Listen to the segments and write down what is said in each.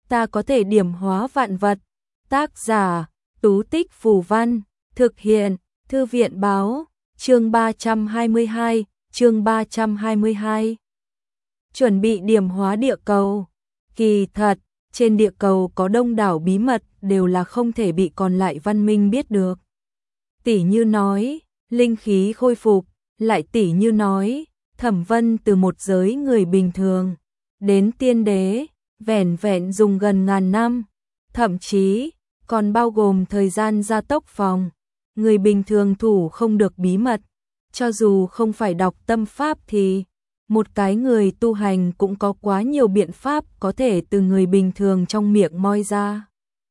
ta có thể điểm hóa vạn vật. Tác giả, Tú Tích Phù Văn, thực hiện, Thư viện Báo, chương 322, chương 322. Chuẩn bị điểm hóa địa cầu. Kỳ thật, trên địa cầu có đông đảo bí mật đều là không thể bị còn lại văn minh biết được. Tỉ như nói, linh khí khôi phục, lại tỉ như nói, Thẩm Vân từ một giới người bình thường đến tiên đế, vẻn vẹn dùng gần ngàn năm, thậm chí còn bao gồm thời gian gia tốc phòng. Người bình thường thủ không được bí mật, cho dù không phải đọc tâm pháp thì một cái người tu hành cũng có quá nhiều biện pháp có thể từ người bình thường trong miệng moi ra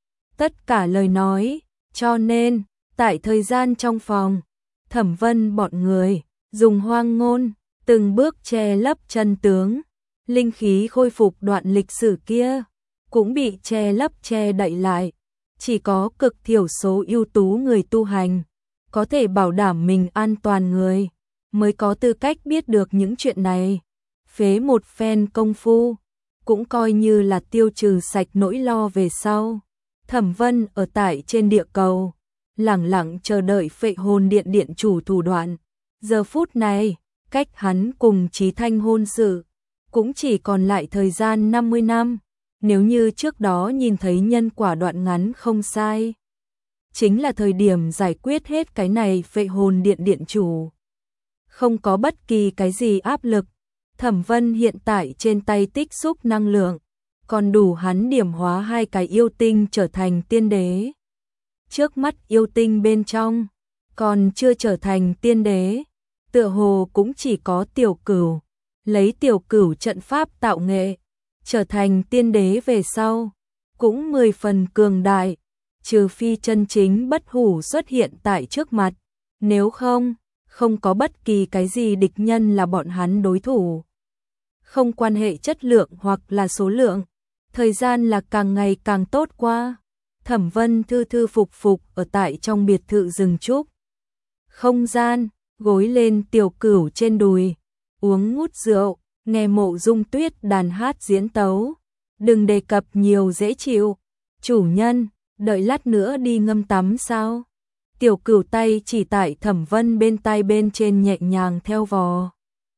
tất cả lời nói, cho nên tại thời gian trong phòng, Thẩm Vân bọn người dùng hoang ngôn từng bước che lấp chân tướng. Linh khí khôi phục đoạn lịch sử kia cũng bị che lấp che đậy lại, chỉ có cực thiểu số ưu tú người tu hành có thể bảo đảm mình an toàn người mới có tư cách biết được những chuyện này. Phế một phen công phu cũng coi như là tiêu trừ sạch nỗi lo về sau. Thẩm Vân ở tại trên địa cầu lẳng lặng chờ đợi Phệ Hồn Điện điện chủ thủ đoạn. Giờ phút này, cách hắn cùng Chí Thanh hôn sự cũng chỉ còn lại thời gian 50 năm. Nếu như trước đó nhìn thấy nhân quả đoạn ngắn không sai, chính là thời điểm giải quyết hết cái này. Phệ Hồn Điện điện chủ không có bất kỳ cái gì áp lực. Thẩm Vân hiện tại trên tay tích xúc năng lượng còn đủ hắn điểm hóa 2 cái yêu tinh trở thành tiên đế. Trước mắt yêu tinh bên trong còn chưa trở thành tiên đế, tựa hồ cũng chỉ có Tiểu Cửu. Lấy Tiểu Cửu trận pháp tạo nghệ, trở thành tiên đế về sau cũng 10 phần cường đại, trừ phi chân chính bất hủ xuất hiện tại trước mặt, nếu không, không có bất kỳ cái gì địch nhân là bọn hắn đối thủ. Không quan hệ chất lượng hoặc là số lượng, thời gian là càng ngày càng tốt qua. Thẩm Vân thư thư phục phục ở tại trong biệt thự rừng trúc. Không gian, gối lên Tiểu Cửu trên đùi, uống ngút rượu, nghe Mộ Dung Tuyết đàn hát diễn tấu. Đừng đề cập nhiều dễ chịu. Chủ nhân, đợi lát nữa đi ngâm tắm sao? Tiểu Cửu tay chỉ tại Thẩm Vân bên tai bên trên nhẹ nhàng theo vò.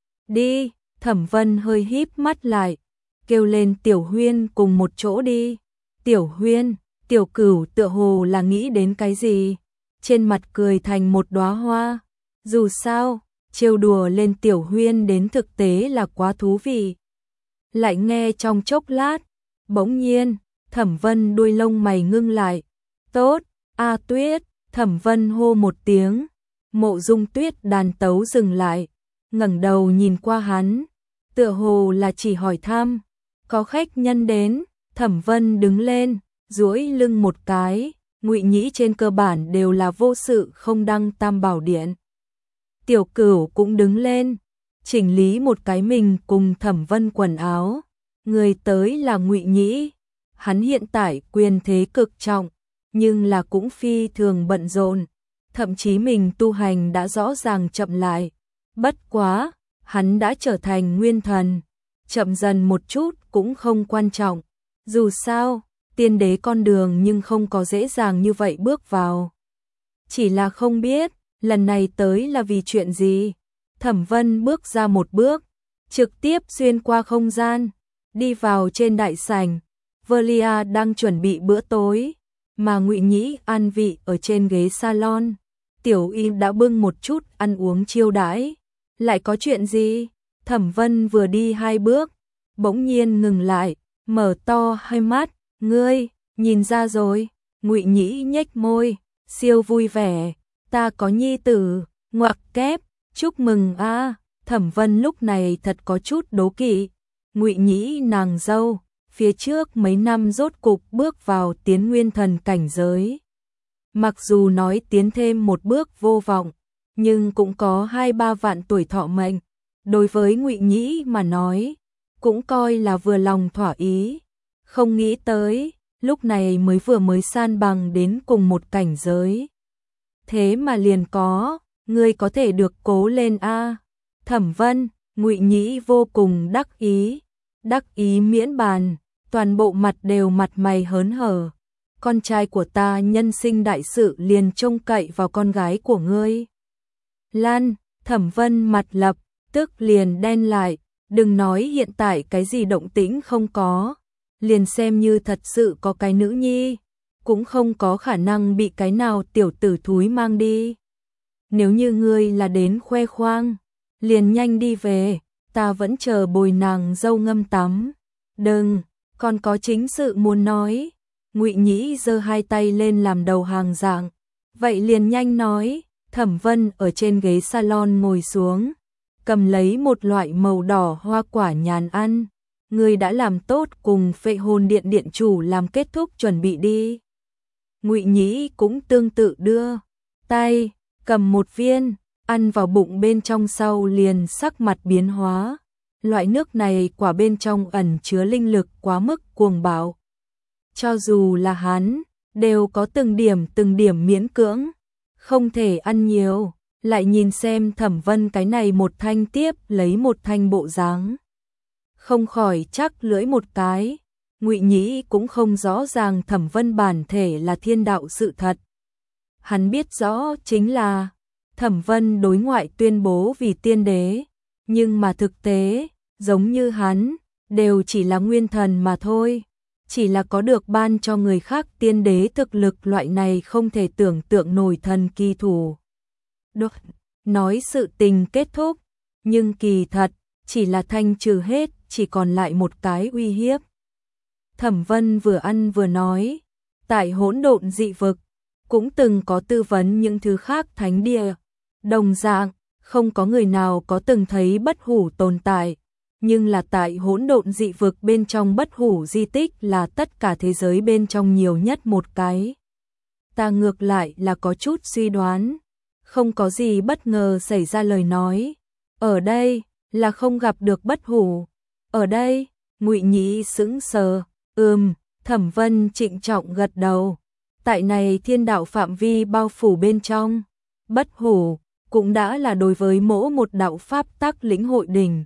Đi, Thẩm Vân hơi híp mắt lại, kêu lên Tiểu Huyên cùng một chỗ đi. Tiểu Huyên, Tiểu Cửu tựa hồ là nghĩ đến cái gì, trên mặt cười thành một đóa hoa. Dù sao, trêu đùa lên Tiểu Huyên đến thực tế là quá thú vị. Lại nghe trong chốc lát, bỗng nhiên, Thẩm Vân đuôi lông mày ngưng lại. Tốt, A Tuyết, Thẩm Vân hô một tiếng. Mộ Dung Tuyết đàn tấu dừng lại, ngẩng đầu nhìn qua hắn, tựa hồ là chỉ hỏi thăm. Có khách nhân đến. Thẩm Vân đứng lên, duỗi lưng một cái. Ngụy Nhĩ trên cơ bản đều là vô sự không đăng Tam Bảo Điện. Tiểu Cửu cũng đứng lên, chỉnh lý một cái mình cùng Thẩm Vân quần áo. Người tới là Ngụy Nhĩ, hắn hiện tại quyền thế cực trọng, nhưng là cũng phi thường bận rộn, thậm chí mình tu hành đã rõ ràng chậm lại. Bất quá, hắn đã trở thành nguyên thần, chậm dần một chút cũng không quan trọng. Dù sao, tiên đế con đường nhưng không có dễ dàng như vậy bước vào. Chỉ là không biết, lần này tới là vì chuyện gì. Thẩm Vân bước ra một bước, trực tiếp xuyên qua không gian, đi vào trên đại sảnh. Velia đang chuẩn bị bữa tối, mà Ngụy Nhĩ an vị ở trên ghế salon. Tiểu Y đã bưng một chút ăn uống chiêu đãi. Lại có chuyện gì? Thẩm Vân vừa đi 2 bước, bỗng nhiên ngừng lại, mở to hai mắt. Ngươi, nhìn ra rồi. Ngụy Nhĩ nhếch môi, siêu vui vẻ. Ta có nhi tử, ngoặc kép, chúc mừng a. Thẩm Vân lúc này thật có chút đố kỵ. Ngụy Nhĩ nàng dâu, phía trước mấy năm rốt cục bước vào tiến nguyên thần cảnh giới. Mặc dù nói tiến thêm một bước vô vọng, nhưng cũng có 2-3 vạn tuổi thọ mệnh. Đối với Ngụy Nhĩ mà nói, cũng coi là vừa lòng thỏa ý. Không nghĩ tới, lúc này mới san bằng đến cùng một cảnh giới. Thế mà liền có, ngươi có thể được cố lên a. Thẩm Vân, Ngụy Nhĩ vô cùng đắc ý miễn bàn, toàn bộ mặt đều mặt mày hớn hở. Con trai của ta nhân sinh đại sự liền trông cậy vào con gái của ngươi. Lan, Thẩm Vân mặt lập tức liền đen lại, đừng nói hiện tại cái gì động tĩnh không có, liền xem như thật sự có cái nữ nhi, cũng không có khả năng bị cái nào tiểu tử thúi mang đi. Nếu như ngươi là đến khoe khoang, liền nhanh đi về, ta vẫn chờ bồi nàng dâu ngâm tắm. Đừng, còn có chính sự muốn nói. Ngụy Nhĩ giơ hai tay lên làm đầu hàng dạng, vậy liền nhanh nói. Thẩm Vân ở trên ghế salon ngồi xuống, cầm lấy một loại màu đỏ hoa quả nhàn ăn. Ngươi đã làm tốt cùng Phệ Hồn Điện điện chủ làm kết thúc chuẩn bị đi. Ngụy Nhĩ cũng tương tự đưa tay cầm một viên, ăn vào bụng bên trong sau liền sắc mặt biến hóa. Loại nước này quả bên trong ẩn chứa linh lực quá mức cuồng bạo. Cho dù là hắn, đều có từng điểm miễn cưỡng, không thể ăn nhiều. Lại nhìn xem Thẩm Vân cái này một thanh tiếp lấy một thanh bộ dáng, không khỏi chắc lưỡi một cái. Ngụy Nhĩ cũng không rõ ràng Thẩm Vân bản thể là thiên đạo sự thật. Hắn biết rõ chính là Thẩm Vân đối ngoại tuyên bố vì tiên đế, nhưng mà thực tế, giống như hắn, đều chỉ là nguyên thần mà thôi. Chỉ là có được ban cho người khác tiên đế thực lực loại này không thể tưởng tượng nổi thần kỳ thủ. Được, nói sự tình kết thúc, nhưng kỳ thật, chỉ là thanh trừ hết, chỉ còn lại một cái uy hiếp. Thẩm Vân vừa ăn vừa nói, tại hỗn độn dị vực, cũng từng có tư vấn những thứ khác thánh địa. Đồng dạng, không có người nào có từng thấy bất hủ tồn tại, nhưng là tại hỗn độn dị vực bên trong bất hủ di tích là tất cả thế giới bên trong nhiều nhất một cái. Ta ngược lại là có chút suy đoán, không có gì bất ngờ xảy ra lời nói. Ở đây, là không gặp được bất hủ. Ở đây, Ngụy Nhĩ sững sờ, Thẩm Vân trịnh trọng gật đầu. Tại này thiên đạo phạm vi bao phủ bên trong, bất hủ cũng đã là đối với mỗi một đạo pháp tắc lĩnh hội đỉnh.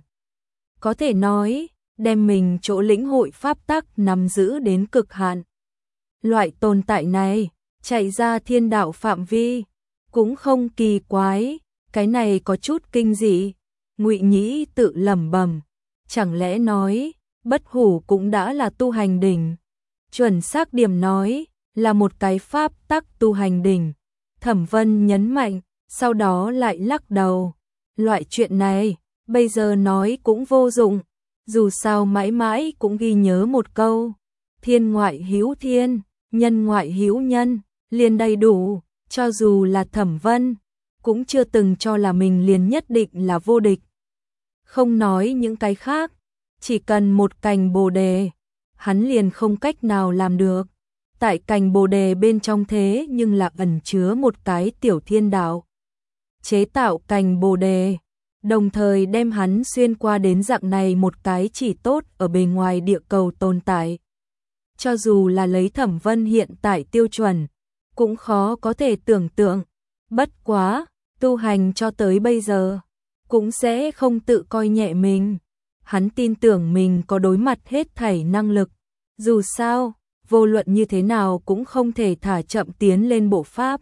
Có thể nói, đem mình chỗ lĩnh hội pháp tắc nắm giữ đến cực hạn. Loại tồn tại này, chạy ra thiên đạo phạm vi, cũng không kỳ quái, cái này có chút kinh dị. Ngụy Nhĩ tự lẩm bẩm, chẳng lẽ nói, bất hủ cũng đã là tu hành đỉnh. Chuẩn xác điểm nói, là một cái pháp tắc tu hành đỉnh. Thẩm Vân nhấn mạnh, sau đó lại lắc đầu. Loại chuyện này, bây giờ nói cũng vô dụng, dù sao mãi mãi cũng ghi nhớ một câu. Thiên ngoại hữu thiên, nhân ngoại hữu nhân, liền đầy đủ, cho dù là Thẩm Vân, cũng chưa từng cho là mình liền nhất định là vô địch. Không nói những cái khác, chỉ cần một cành bồ đề, hắn liền không cách nào làm được. Tại cành bồ đề bên trong thế nhưng là ẩn chứa một cái tiểu thiên đạo. Chế tạo cành bồ đề, đồng thời đem hắn xuyên qua đến dạng này một cái chỉ tốt ở bề ngoài địa cầu tồn tại. Cho dù là lấy Thẩm Vân hiện tại tiêu chuẩn, cũng khó có thể tưởng tượng. Bất quá, tu hành cho tới bây giờ, cũng sẽ không tự coi nhẹ mình. Hắn tin tưởng mình có đối mặt hết thảy năng lực. Dù sao, vô luận như thế nào cũng không thể thả chậm tiến lên bộ pháp.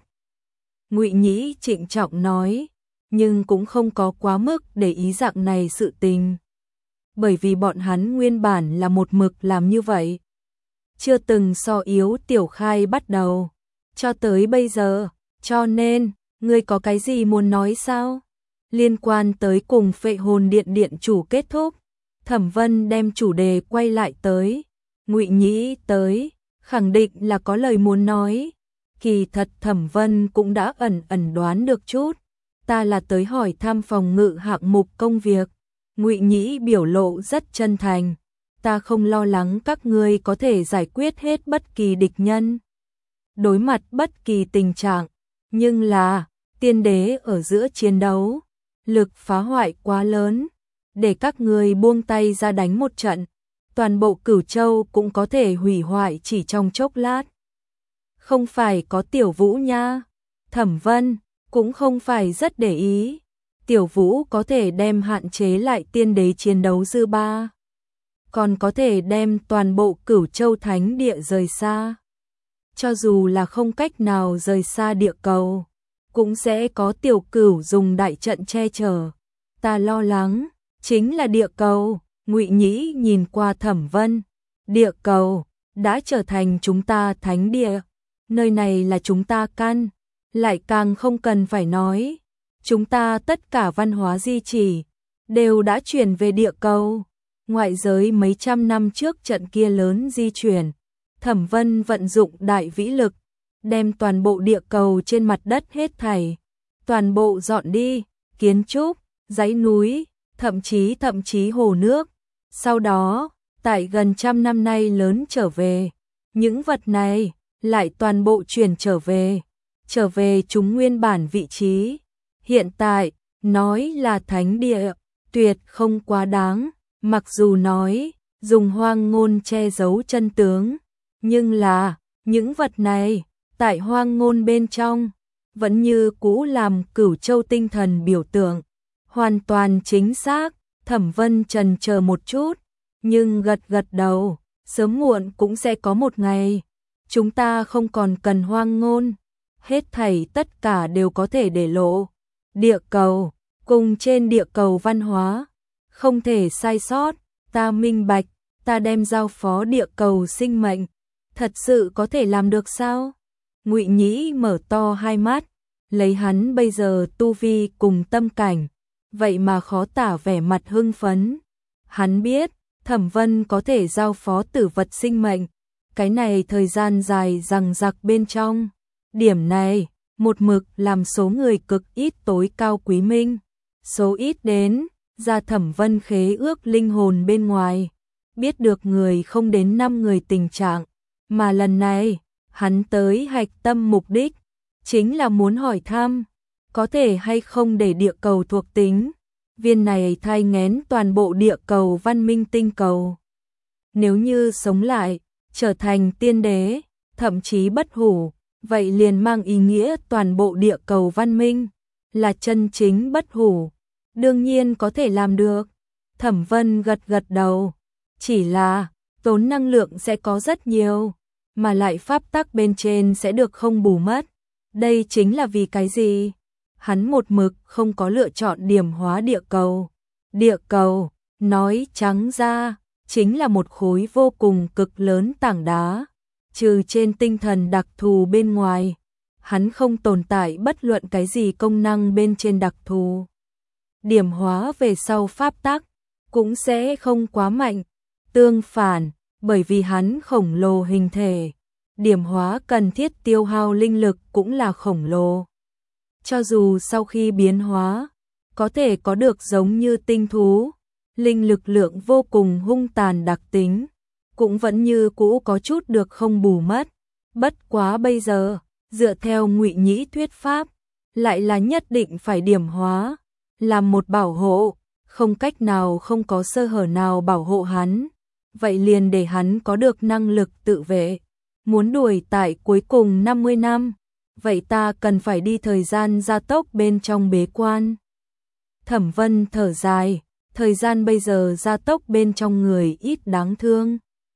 Ngụy Nhĩ trịnh trọng nói, nhưng cũng không có quá mức để ý dạng này sự tình. Bởi vì bọn hắn nguyên bản là một mực làm như vậy. Chưa từng so yếu tiểu khai bắt đầu. Cho tới bây giờ, cho nên, ngươi có cái gì muốn nói sao? Liên quan tới cùng Phệ Hồn Điện điện chủ kết thúc, Thẩm Vân đem chủ đề quay lại tới. Ngụy Nhĩ tới, khẳng định là có lời muốn nói. Kỳ thật Thẩm Vân cũng đã ẩn đoán được chút. Ta là tới hỏi thăm phòng ngự hạng mục công việc. Ngụy Nhĩ biểu lộ rất chân thành. Ta không lo lắng các ngươi có thể giải quyết hết bất kỳ địch nhân, đối mặt bất kỳ tình trạng, nhưng là tiên đế ở giữa chiến đấu, lực phá hoại quá lớn, để các ngươi buông tay ra đánh một trận, toàn bộ Cửu Châu cũng có thể hủy hoại chỉ trong chốc lát. Không phải có Tiểu Vũ nha. Thẩm Vân cũng không phải rất để ý. Tiểu Vũ có thể đem hạn chế lại tiên đế chiến đấu dư ba. còn có thể đem toàn bộ Cửu Châu Thánh Địa rời xa. Cho dù là không cách nào rời xa địa cầu, cũng sẽ có Tiểu Cửu dùng đại trận che chở. Ta lo lắng, chính là địa cầu. Ngụy Nhĩ nhìn qua Thẩm Vân. Địa cầu đã trở thành chúng ta thánh địa, nơi này là chúng ta căn, lại càng không cần phải nói. Chúng ta tất cả văn hóa di chỉ đều đã chuyển về địa cầu. Ngoại giới mấy trăm năm trước trận kia lớn di chuyển, Thẩm Vân vận dụng đại vĩ lực, đem toàn bộ địa cầu trên mặt đất hết thảy, toàn bộ dọn đi, kiến trúc, dãy núi, thậm chí hồ nước. Sau đó, tại gần trăm năm nay lớn trở về, những vật này lại toàn bộ chuyển trở về chúng nguyên bản vị trí. Hiện tại, nói là thánh địa, tuyệt không quá đáng, mặc dù nói, dùng hoang ngôn che giấu chân tướng, nhưng là, những vật này, tại hoang ngôn bên trong, vẫn như cũ làm Cửu Châu tinh thần biểu tượng, hoàn toàn chính xác. Thẩm Vân chần chờ một chút, nhưng gật gật đầu, sớm muộn cũng sẽ có một ngày, chúng ta không còn cần hoang ngôn, hết thảy tất cả đều có thể để lộ. Địa cầu, cùng trên địa cầu văn hóa, không thể sai sót, ta minh bạch, ta đem giao phó địa cầu sinh mệnh, thật sự có thể làm được sao? Ngụy Nhĩ mở to hai mắt, lấy hắn bây giờ tu vi cùng tâm cảnh, vậy mà khó tả vẻ mặt hưng phấn. Hắn biết, Thẩm Vân có thể giao phó tử vật sinh mệnh, cái này thời gian dài dằng dặc bên trong. Điểm này, một mực làm số người cực ít tối cao quý minh. Số ít đến, ra Thẩm Vân khế ước linh hồn bên ngoài. Biết được người không đến 5 người tình trạng. Mà lần này, hắn tới hạch tâm mục đích, chính là muốn hỏi thăm, có thể hay không để địa cầu thuộc tính. Viên này thai nghén toàn bộ địa cầu văn minh tinh cầu. Nếu như sống lại, trở thành tiên đế, thậm chí bất hủ, vậy liền mang ý nghĩa toàn bộ địa cầu văn minh là chân chính bất hủ. Đương nhiên có thể làm được. Thẩm Vân gật gật đầu, chỉ là tốn năng lượng sẽ có rất nhiều, mà lại pháp tắc bên trên sẽ được không bù mất. Đây chính là vì cái gì? Hắn một mực không có lựa chọn điểm hóa địa cầu. Địa cầu, nói trắng ra, chính là một khối vô cùng cực lớn tảng đá. Trừ trên tinh thần đặc thù bên ngoài, hắn không tồn tại bất luận cái gì công năng bên trên đặc thù. Điểm hóa về sau pháp tắc, cũng sẽ không quá mạnh. Tương phản, bởi vì hắn khổng lồ hình thể, điểm hóa cần thiết tiêu hao linh lực cũng là khổng lồ. Cho dù sau khi biến hóa, có thể có được giống như tinh thú, linh lực lượng vô cùng hung tàn đặc tính, cũng vẫn như cũ có chút được không bù mất. Bất quá bây giờ, dựa theo Ngụy Nhĩ thuyết pháp, lại là nhất định phải điểm hóa, làm một bảo hộ, không cách nào không có sơ hở nào bảo hộ hắn. Vậy liền để hắn có được năng lực tự vệ. Muốn đuổi tại cuối cùng 50 năm, vậy ta cần phải đi thời gian gia tốc bên trong bế quan. Thẩm Vân thở dài, thời gian bây giờ gia tốc bên trong người ít đáng thương.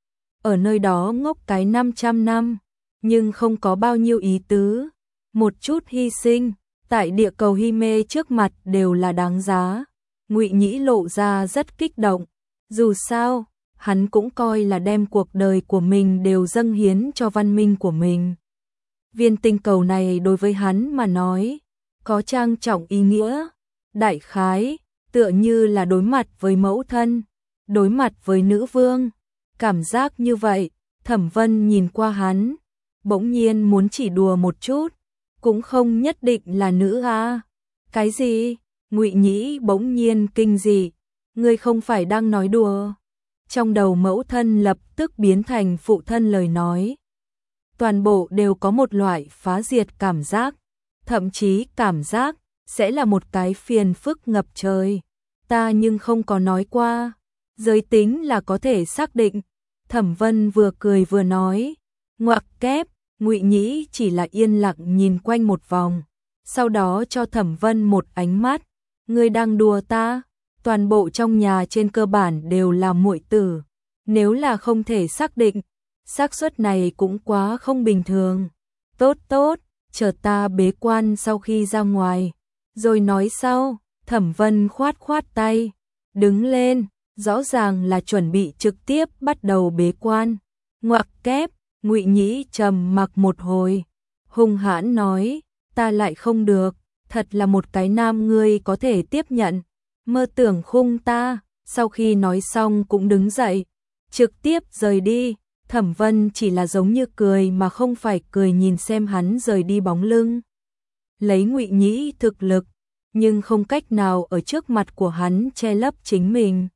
Ở nơi đó ngốc cái 500 năm, nhưng không có bao nhiêu ý tứ. Một chút hy sinh, tại địa cầu Hy Mê trước mặt đều là đáng giá. Ngụy Nhĩ lộ ra rất kích động. Dù sao, hắn cũng coi là đem cuộc đời của mình đều dâng hiến cho văn minh của mình. Viên tinh cầu này đối với hắn mà nói, có trang trọng ý nghĩa. Đại khái, tựa như là đối mặt với mẫu thân, đối mặt với nữ vương. Cảm giác như vậy, Thẩm Vân nhìn qua hắn, bỗng nhiên muốn chỉ đùa một chút, cũng không nhất định là nữ à. Cái gì? Ngụy Nhĩ bỗng nhiên kinh dị, ngươi không phải đang nói đùa. Trong đầu mẫu thân lập tức biến thành phụ thân lời nói. Toàn bộ đều có một loại phá diệt cảm giác, thậm chí cảm giác sẽ là một cái phiền phức ngập trời. Ta nhưng không có nói qua, giới tính là có thể xác định. Thẩm Vân vừa cười vừa nói, ngoặc kép. Ngụy Nhĩ chỉ là yên lặng nhìn quanh một vòng, sau đó cho Thẩm Vân một ánh mắt. Ngươi đang đùa ta? Toàn bộ trong nhà trên cơ bản đều là muội tử, Nếu là không thể xác định, xác suất này cũng quá không bình thường. Tốt tốt, chờ ta bế quan sau khi ra ngoài, rồi nói sau. Thẩm Vân khoát khoát tay, đứng lên, rõ ràng là chuẩn bị trực tiếp bắt đầu bế quan. Ngoặc kép, Ngụy Nhĩ trầm mặc một hồi, hung hãn nói, ta lại không được, thật là một cái nam ngươi có thể tiếp nhận, mơ tưởng khung ta. Sau khi nói xong cũng đứng dậy, trực tiếp rời đi. Thẩm Vân chỉ là giống như cười mà không phải cười nhìn xem hắn rời đi bóng lưng. Lấy Ngụy Nhĩ thực lực, nhưng không cách nào ở trước mặt của hắn che lấp chính mình.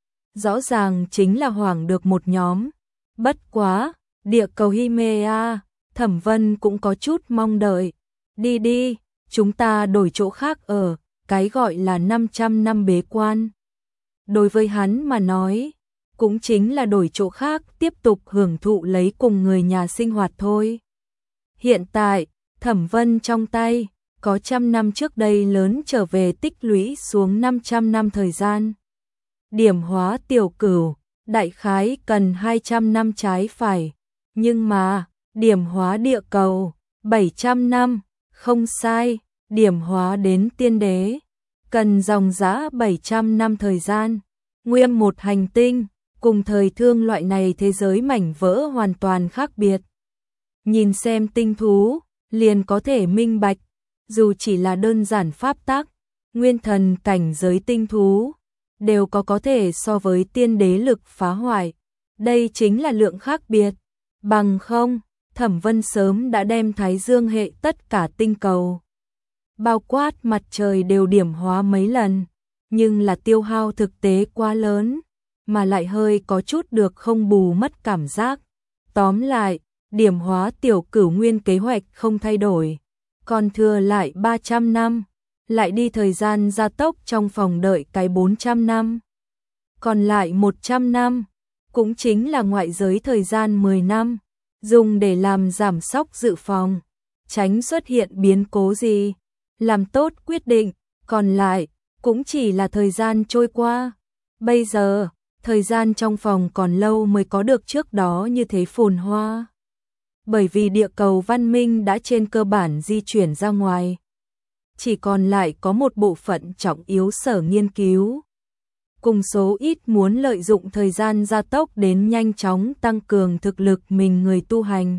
Rõ ràng chính là hoảng được một nhóm. Bất quá, địa cầu Himea, Thẩm Vân cũng có chút mong đợi. Đi đi, chúng ta đổi chỗ khác ở, cái gọi là 500 năm bế quan. Đối với hắn mà nói, cũng chính là đổi chỗ khác tiếp tục hưởng thụ lấy cùng người nhà sinh hoạt thôi. Hiện tại, Thẩm Vân trong tay, có 100 năm trước đây lớn trở về tích lũy xuống 500 năm thời gian. Điểm hóa tiểu cửu, đại khái cần 200 năm trái phải, nhưng mà, điểm hóa địa cầu, 700 năm, không sai, điểm hóa đến tiên đế, cần dòng dã 700 năm thời gian. Nguyên một hành tinh, cùng thời thương loại này thế giới mảnh vỡ hoàn toàn khác biệt. Nhìn xem tinh thú, liền có thể minh bạch, dù chỉ là đơn giản pháp tắc, nguyên thần cảnh giới tinh thú, đều có thể so với tiên đế lực phá hoại. Đây chính là lượng khác biệt. Bằng không, Thẩm Vân sớm đã đem Thái Dương hệ tất cả tinh cầu, bao quát mặt trời đều điểm hóa mấy lần, nhưng là tiêu hao thực tế quá lớn, mà lại hơi có chút được không bù mất cảm giác. Tóm lại, điểm hóa tiểu cửu nguyên kế hoạch không thay đổi, còn thừa lại 300 năm, lại đi thời gian gia tốc trong phòng đợi cái 400 năm. Còn lại 100 năm, cũng chính là ngoại giới thời gian 10 năm, dùng để làm giảm sóc dự phòng, tránh xuất hiện biến cố gì, làm tốt quyết định, còn lại cũng chỉ là thời gian trôi qua. Bây giờ, thời gian trong phòng còn lâu mới có được trước đó như thế phồn hoa. Bởi vì địa cầu văn minh đã trên cơ bản di chuyển ra ngoài, chỉ còn lại có một bộ phận trọng yếu sở nghiên cứu, cùng số ít muốn lợi dụng thời gian gia tốc đến nhanh chóng tăng cường thực lực mình người tu hành.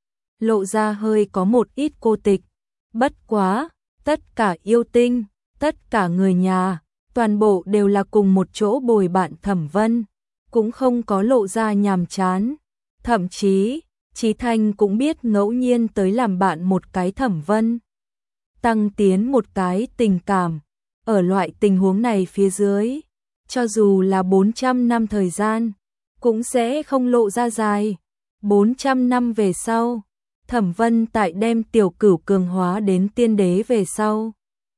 Lộ ra hơi có một ít cô tịch, bất quá, tất cả yêu tinh, tất cả người nhà, toàn bộ đều là cùng một chỗ bồi bạn Thẩm Vân, cũng không có lộ ra nhàm chán. Thậm chí, Chí Thanh cũng biết ngẫu nhiên tới làm bạn một cái Thẩm Vân, tăng tiến một cái tình cảm. Ở loại tình huống này phía dưới, cho dù là 400 năm thời gian, cũng sẽ không lộ ra dài. 400 năm về sau, Thẩm Vân tại đem tiểu cửu cường hóa đến tiên đế về sau,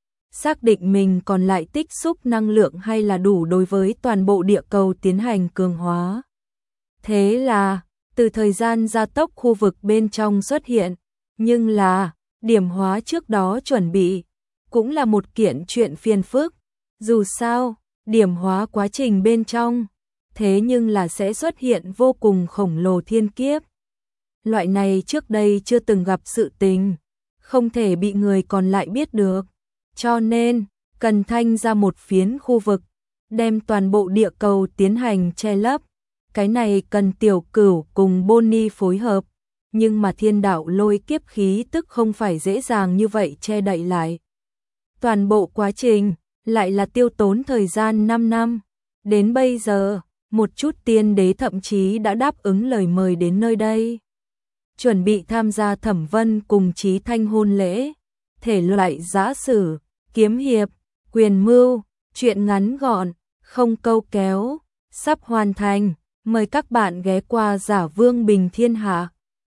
xác định mình còn lại tích xúc năng lượng hay là đủ đối với toàn bộ địa cầu tiến hành cường hóa. Thế là, từ thời gian gia tốc khu vực bên trong xuất hiện, nhưng là, điểm hóa trước đó chuẩn bị, cũng là một kiện chuyện phiền phức. Dù sao, điểm hóa quá trình bên trong, thế nhưng là sẽ xuất hiện vô cùng khổng lồ thiên kiếp. Loại này trước đây chưa từng gặp sự tình, không thể bị người còn lại biết được. Cho nên, cần thanh ra một phiến khu vực, đem toàn bộ địa cầu tiến hành che lấp. Cái này cần tiểu cửu cùng Bonnie phối hợp, nhưng mà thiên đạo lôi kiếp khí tức không phải dễ dàng như vậy che đậy lại. Toàn bộ quá trình lại là tiêu tốn thời gian 5 năm. Đến bây giờ, một chút tiên đế thậm chí đã đáp ứng lời mời đến nơi đây, chuẩn bị tham gia Thẩm Vân cùng Chí Thanh hôn lễ. Thể loại giã sử, kiếm hiệp, quyền mưu, truyện ngắn gọn, không câu kéo, sắp hoàn thành. Mời các bạn ghé qua Giả Vương Bình Thiên Hạ.